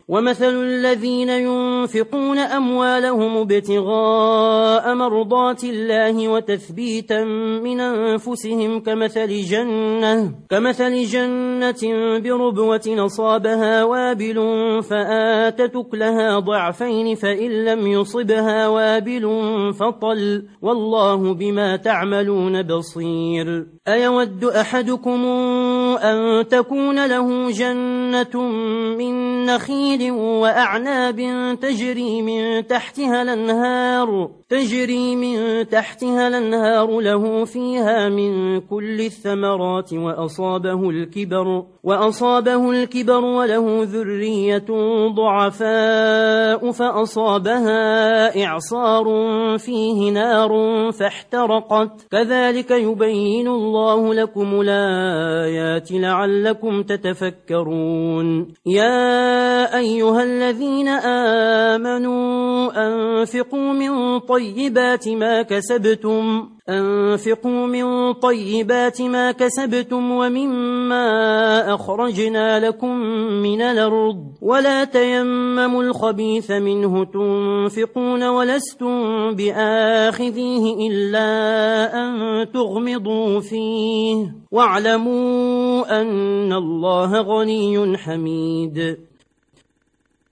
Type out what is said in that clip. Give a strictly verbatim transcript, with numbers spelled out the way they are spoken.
ومثل الذين ينفقون أموالهم ابتغاء مرضات الله وتثبيتا من أنفسهم كمثل جنة, كمثل جنة بربوة أصابها وابل فآتت أكلها ضعفين فإن لم يصبها وابل فطل والله بما تعملون بصير. أيود أحدكم أن تكون له جنة من نخيل وأعناب تجري من تحتها الأنهار تجري من تحتها الأنهار له فيها من كل الثمرات وأصابه الكبر وأصابه الكبر وله ذرية ضعفاء فأصابها إعصار فيه نار فاحترقت كذلك يبين الله لكم الآيات لعلكم تتفكرون. يا أيها الذين آمنوا أنفقوا من طيبات ما كسبتم أنفقوا من طيبات ما كسبتم ومما أخرجنا لكم من الأرض ولا تيمموا الخبيث منه تنفقون ولستم بآخذيه إلا أن تغمضوا فيه واعلموا أن الله غني حميد.